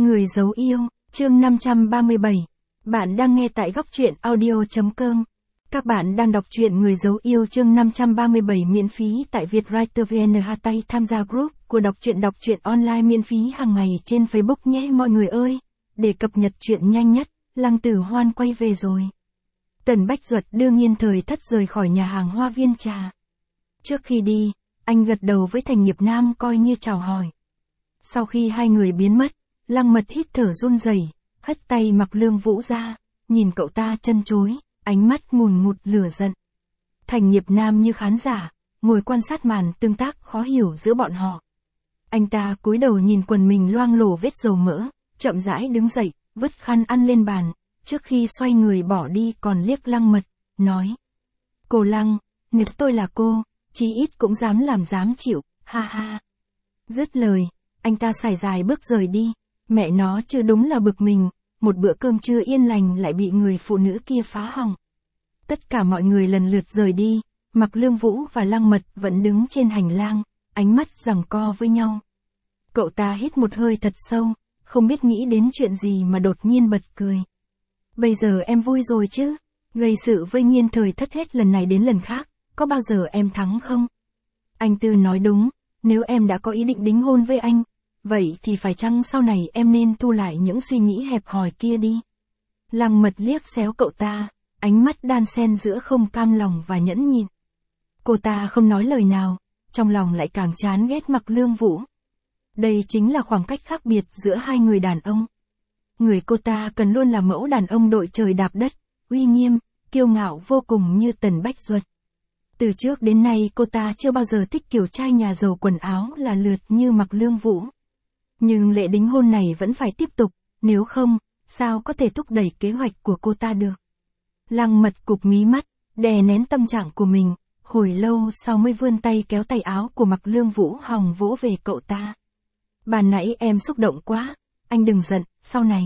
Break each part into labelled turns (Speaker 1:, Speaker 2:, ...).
Speaker 1: Người giấu yêu, chương 537. Bạn đang nghe tại góc truyện audio.com. Các bạn đang đọc truyện Người giấu yêu chương 537 miễn phí tại Vietwriter VN. Tham gia group của đọc truyện online miễn phí hàng ngày trên Facebook nhé mọi người ơi. Để cập nhật truyện nhanh nhất, Lăng Tử Hoan quay về rồi. Tần Bách Duật đưa Nghiên Thời Thất rời khỏi nhà hàng Hoa Viên Trà. Trước khi đi, anh gật đầu với Thành Nghiệp Nam coi như chào hỏi. Sau khi hai người biến mất, Lăng Mật hít thở run rẩy, hất tay Mặc Lương Vũ ra, nhìn cậu ta chân chối, ánh mắt ngùn ngụt lửa giận. Thành Nghiệp Nam như khán giả, ngồi quan sát màn tương tác khó hiểu giữa bọn họ. Anh ta cúi đầu nhìn quần mình loang lổ vết dầu mỡ, chậm rãi đứng dậy, vứt khăn ăn lên bàn, trước khi xoay người bỏ đi còn liếc Lăng Mật, nói: "Cô Lăng, nếu tôi là cô, chí ít cũng dám làm dám chịu, ha ha." Dứt lời, anh ta sải dài bước rời đi. Mẹ nó chứ đúng là bực mình, một bữa cơm trưa yên lành lại bị người phụ nữ kia phá hỏng. Tất cả mọi người lần lượt rời đi, Mặc Lương Vũ và Lăng Mật vẫn đứng trên hành lang, ánh mắt giằng co với nhau. Cậu ta hít một hơi thật sâu, không biết nghĩ đến chuyện gì mà đột nhiên bật cười. "Bây giờ em vui rồi chứ? Gây sự với Nghiên Thời Thất hết lần này đến lần khác, có bao giờ em thắng không?" Anh Tư nói đúng, nếu em đã có ý định đính hôn với anh, vậy thì phải chăng sau này em nên thu lại những suy nghĩ hẹp hòi kia đi. Lăng Mật liếc xéo cậu ta, ánh mắt đan xen giữa không cam lòng và nhẫn nhịn. Cô ta không nói lời nào, trong lòng lại càng chán ghét Mặc Lương Vũ. Đây chính là khoảng cách khác biệt giữa hai người đàn ông. Người cô ta cần luôn là mẫu đàn ông đội trời đạp đất, uy nghiêm, kiêu ngạo vô cùng như Tần Bách Duật. Từ trước đến nay cô ta chưa bao giờ thích kiểu trai nhà giàu quần áo là lượt như Mặc Lương Vũ. Nhưng lễ đính hôn này vẫn phải tiếp tục, nếu không, sao có thể thúc đẩy kế hoạch của cô ta được. Lăng Mật cụp mí mắt, đè nén tâm trạng của mình, hồi lâu sau mới vươn tay kéo tay áo của Mặc Lương Vũ hòng vỗ về cậu ta. "Ban nãy em xúc động quá, anh đừng giận, sau này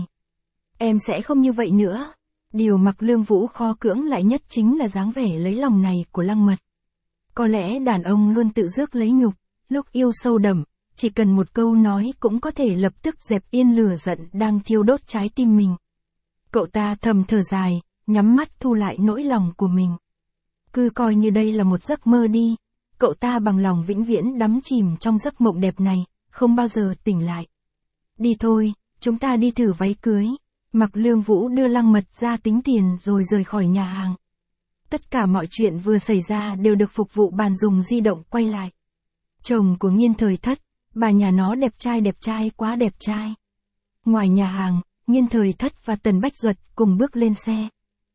Speaker 1: em sẽ không như vậy nữa." Điều Mặc Lương Vũ khó cưỡng lại nhất chính là dáng vẻ lấy lòng này của Lăng Mật. Có lẽ đàn ông luôn tự rước lấy nhục, lúc yêu sâu đậm, chỉ cần một câu nói cũng có thể lập tức dẹp yên lửa giận đang thiêu đốt trái tim mình. Cậu ta thầm thở dài, nhắm mắt thu lại nỗi lòng của mình. Cứ coi như đây là một giấc mơ đi, cậu ta bằng lòng vĩnh viễn đắm chìm trong giấc mộng đẹp này, không bao giờ tỉnh lại. "Đi thôi, chúng ta đi thử váy cưới." Mặc Lương Vũ đưa Lăng Mật ra tính tiền rồi rời khỏi nhà hàng. Tất cả mọi chuyện vừa xảy ra đều được phục vụ bàn dùng di động quay lại. Chồng của Nghiên Thời Thất, bà nhà nó đẹp trai quá đẹp trai. Ngoài nhà hàng, Nghiên Thời Thất và Tần Bách Duật cùng bước lên xe.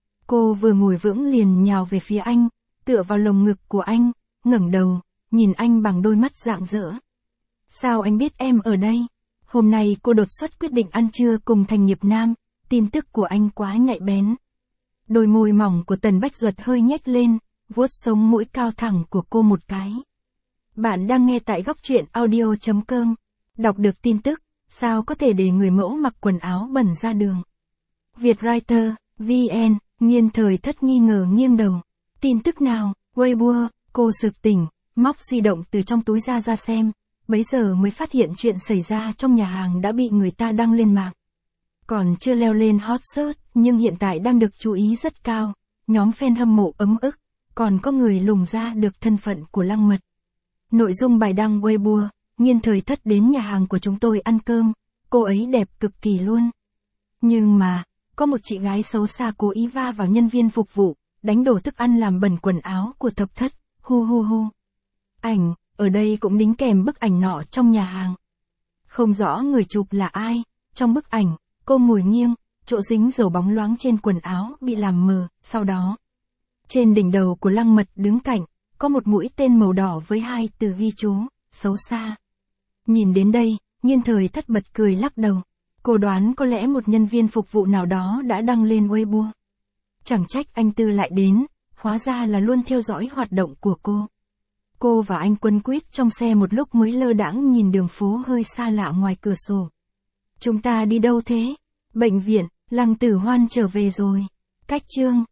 Speaker 1: Cô vừa ngồi vững liền nhào về phía anh, tựa vào lồng ngực của anh, ngẩng đầu, nhìn anh bằng đôi mắt rạng rỡ. "Sao anh biết em ở đây?" Hôm nay cô đột xuất quyết định ăn trưa cùng Thành Nghiệp Nam, tin tức của anh quá nhạy bén. Đôi môi mỏng của Tần Bách Duật hơi nhếch lên, vuốt sống mũi cao thẳng của cô một cái. Bạn đang nghe tại góc truyện audio.com. Đọc được tin tức, sao có thể để người mẫu mặc quần áo bẩn ra đường. Vietwriter, VN, Nghiên Thời Thất nghi ngờ nghiêng đầu. "Tin tức nào?" Weibo, cô sực tỉnh, móc di động từ trong túi ra xem, bấy giờ mới phát hiện chuyện xảy ra trong nhà hàng đã bị người ta đăng lên mạng. Còn chưa leo lên hot search, nhưng hiện tại đang được chú ý rất cao, nhóm fan hâm mộ ấm ức, còn có người lùng ra được thân phận của Lăng Mật. Nội dung bài đăng Weibo: "Nghiên Thời Thất đến nhà hàng của chúng tôi ăn cơm, cô ấy đẹp cực kỳ luôn. Nhưng mà, có một chị gái xấu xa cố ý va vào nhân viên phục vụ, đánh đổ thức ăn làm bẩn quần áo của Thập Thất, hu hu hu." Ảnh, ở đây cũng đính kèm bức ảnh nọ trong nhà hàng. Không rõ người chụp là ai, trong bức ảnh, cô ngồi nghiêng, chỗ dính dầu bóng loáng trên quần áo bị làm mờ, sau đó, trên đỉnh đầu của Lăng Mật đứng cạnh, có một mũi tên màu đỏ với hai từ ghi chú, xấu xa. Nhìn đến đây, Nghiên Thời Thất bật cười lắc đầu. Cô đoán có lẽ một nhân viên phục vụ nào đó đã đăng lên Weibo. Chẳng trách anh Tư lại đến, hóa ra là luôn theo dõi hoạt động của cô. Cô và anh quấn quýt trong xe một lúc mới lơ đãng nhìn đường phố hơi xa lạ ngoài cửa sổ. "Chúng ta đi đâu thế?" "Bệnh viện, Lăng Tử Hoan trở về rồi." Cách chương